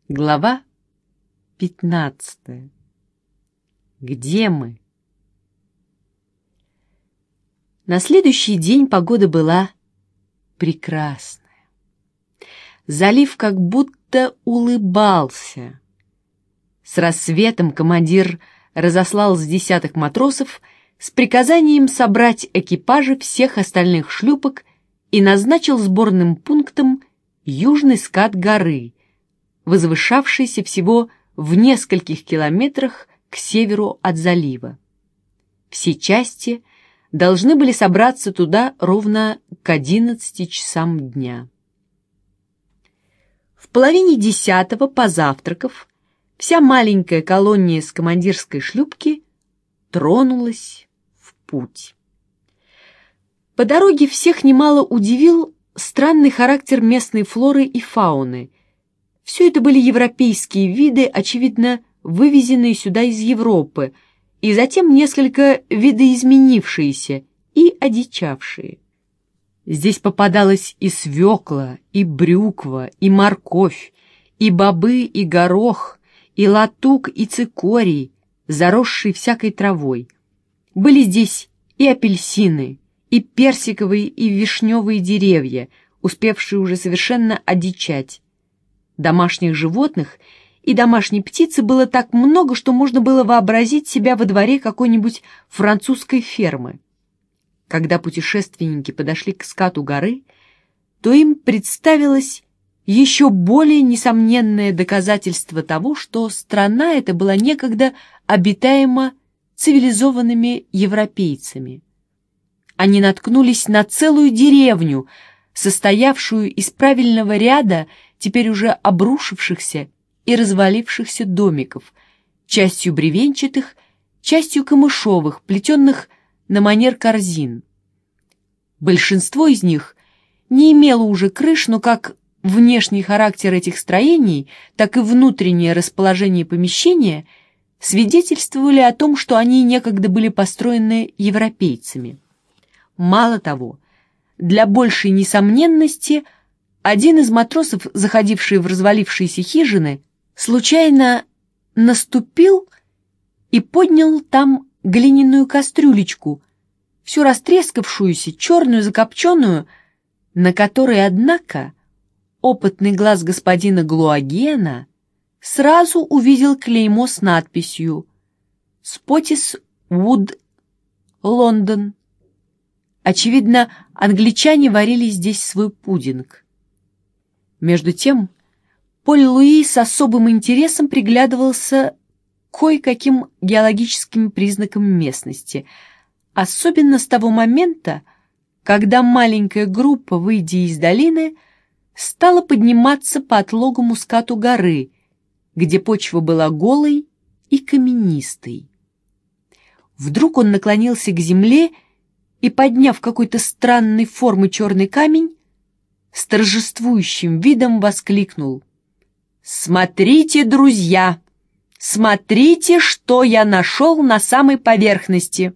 Глава 15. Где мы? На следующий день погода была прекрасная. Залив как будто улыбался. С рассветом командир разослал с десяток матросов с приказанием собрать экипажи всех остальных шлюпок и назначил сборным пунктом южный скат горы, возвышавшийся всего в нескольких километрах к северу от залива. Все части должны были собраться туда ровно к 11 часам дня. В половине 10-го, позавтракав, вся маленькая колония с командирской шлюпки тронулась в путь. По дороге всех немало удивил странный характер местной флоры и фауны. Все это были европейские виды, очевидно, вывезенные сюда из Европы, и затем несколько видоизменившиеся и одичавшие. Здесь попадалось и свекла, и брюква, и морковь, и бобы, и горох, и латук, и цикорий, заросший всякой травой. Были здесь и апельсины, и персиковые, и вишневые деревья, успевшие уже совершенно одичать. Домашних животных и домашней птицы было так много, что можно было вообразить себя во дворе какой-нибудь французской фермы. Когда путешественники подошли к скату горы, то им представилось еще более несомненное доказательство того, что страна эта была некогда обитаема цивилизованными европейцами. Они наткнулись на целую деревню, состоявшую из правильного ряда теперь уже обрушившихся и развалившихся домиков, частью бревенчатых, частью камышовых, плетенных на манер корзин. Большинство из них не имело уже крыш, но как внешний характер этих строений, так и внутреннее расположение помещения свидетельствовали о том, что они некогда были построены европейцами. Мало того, для большей несомненности, один из матросов, заходивший в развалившиеся хижины, случайно наступил и поднял там глиняную кастрюлечку, всю растрескавшуюся, черную, закопченную, на которой, однако, опытный глаз господина Глуагена сразу увидел клеймо с надписью «Спотис Вуд, Лондон». Очевидно, англичане варили здесь свой пудинг. Между тем, Поль-Луи с особым интересом приглядывался к кое-каким геологическим признакам местности, особенно с того момента, когда маленькая группа, выйдя из долины, стала подниматься по отлогому скату горы, где почва была голой и каменистой. Вдруг он наклонился к земле и, подняв какой-то странной формы черный камень, с торжествующим видом воскликнул: «Смотрите, друзья! Смотрите, что я нашел на самой поверхности!»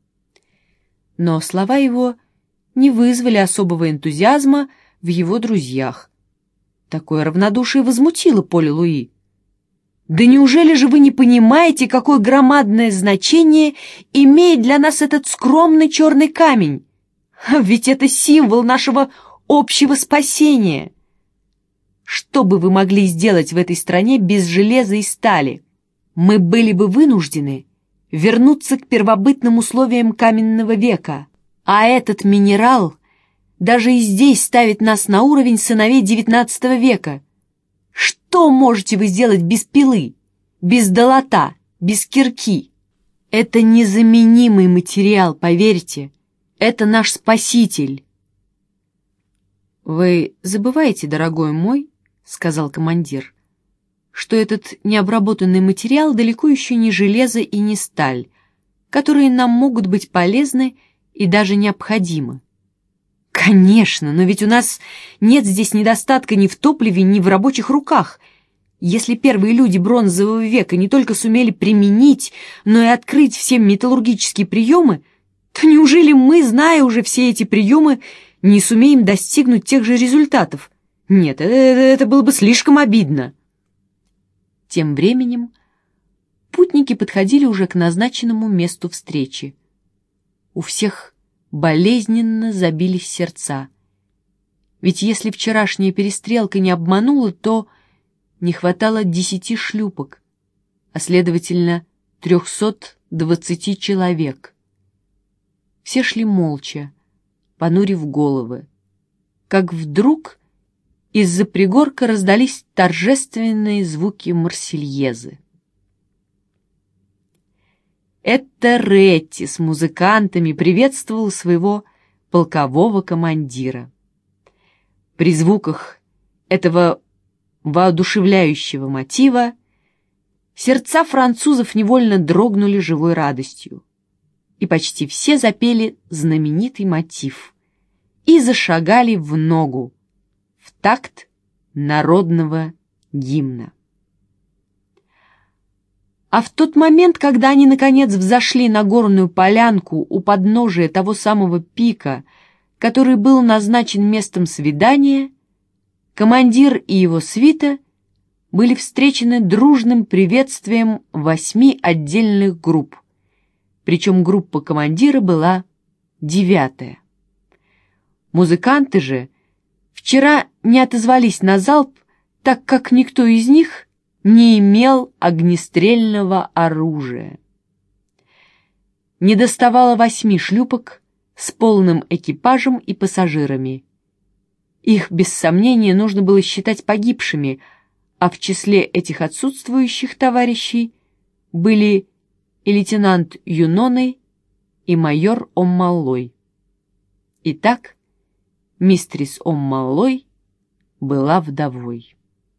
Но слова его не вызвали особого энтузиазма в его друзьях. Такое равнодушие возмутило Поля-Луи. «Да неужели же вы не понимаете, какое громадное значение имеет для нас этот скромный черный камень? Ведь это символ нашего общего спасения! Что бы вы могли сделать в этой стране без железа и стали? Мы были бы вынуждены вернуться к первобытным условиям каменного века, а этот минерал даже и здесь ставит нас на уровень сыновей XIX века. Что можете вы сделать без пилы, без долота, без кирки? Это незаменимый материал, поверьте, это наш спаситель». «Вы забываете, дорогой мой, — сказал командир, — что этот необработанный материал далеко еще не железо и не сталь, которые нам могут быть полезны и даже необходимы. Конечно, но ведь у нас нет здесь недостатка ни в топливе, ни в рабочих руках. Если первые люди бронзового века не только сумели применить, но и открыть все металлургические приемы, то неужели мы, зная уже все эти приемы, не сумеем достигнуть тех же результатов? Нет, это было бы слишком обидно. Тем временем путники подходили уже к назначенному месту встречи. У всех болезненно забились сердца. Ведь если вчерашняя перестрелка не обманула, то не хватало 10 шлюпок, а следовательно 320 человек. Все шли молча, понурив головы, как вдруг из-за пригорка раздались торжественные звуки Марсельезы. Это Ретти с музыкантами приветствовал своего полкового командира. При звуках этого воодушевляющего мотива сердца французов невольно дрогнули живой радостью, и почти все запели знаменитый мотив и зашагали в ногу в такт народного гимна. А в тот момент, когда они, наконец, взошли на горную полянку у подножия того самого пика, который был назначен местом свидания, командир и его свита были встречены дружным приветствием 8 отдельных групп, причем группа командира была 9-я. Музыканты же вчера не отозвались на залп, так как никто из них не имел огнестрельного оружия. Недоставало 8 шлюпок с полным экипажем и пассажирами. Их, без сомнения, нужно было считать погибшими, а в числе этих отсутствующих товарищей были и лейтенант Юноны, и майор Оммаллой. Итак, мистрис Оммаллой была вдовой.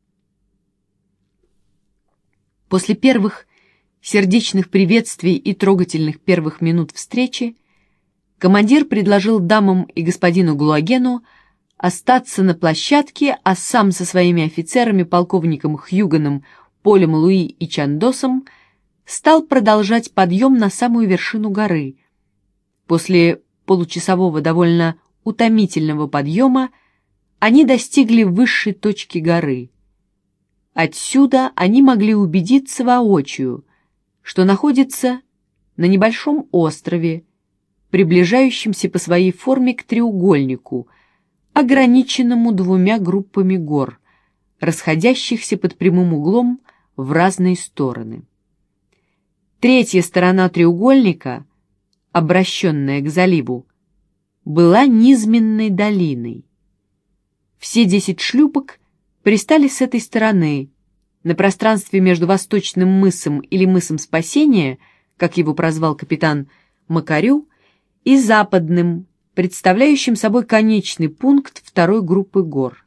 После первых сердечных приветствий и трогательных первых минут встречи командир предложил дамам и господину Глуагену остаться на площадке, а сам со своими офицерами, полковником Хьюганом, Полем Луи и Чандосом, стал продолжать подъем на самую вершину горы. После получасового довольно утомительного подъема они достигли высшей точки горы. Отсюда они могли убедиться воочию, что находится на небольшом острове, приближающемся по своей форме к треугольнику, ограниченному 2 группами гор, расходящихся под прямым углом в разные стороны. Третья сторона треугольника, обращенная к заливу, была низменной долиной. Все 10 шлюпок пристали с этой стороны, на пространстве между Восточным мысом или мысом Спасения, как его прозвал капитан Макарю, и Западным, представляющим собой конечный пункт 2-й группы гор.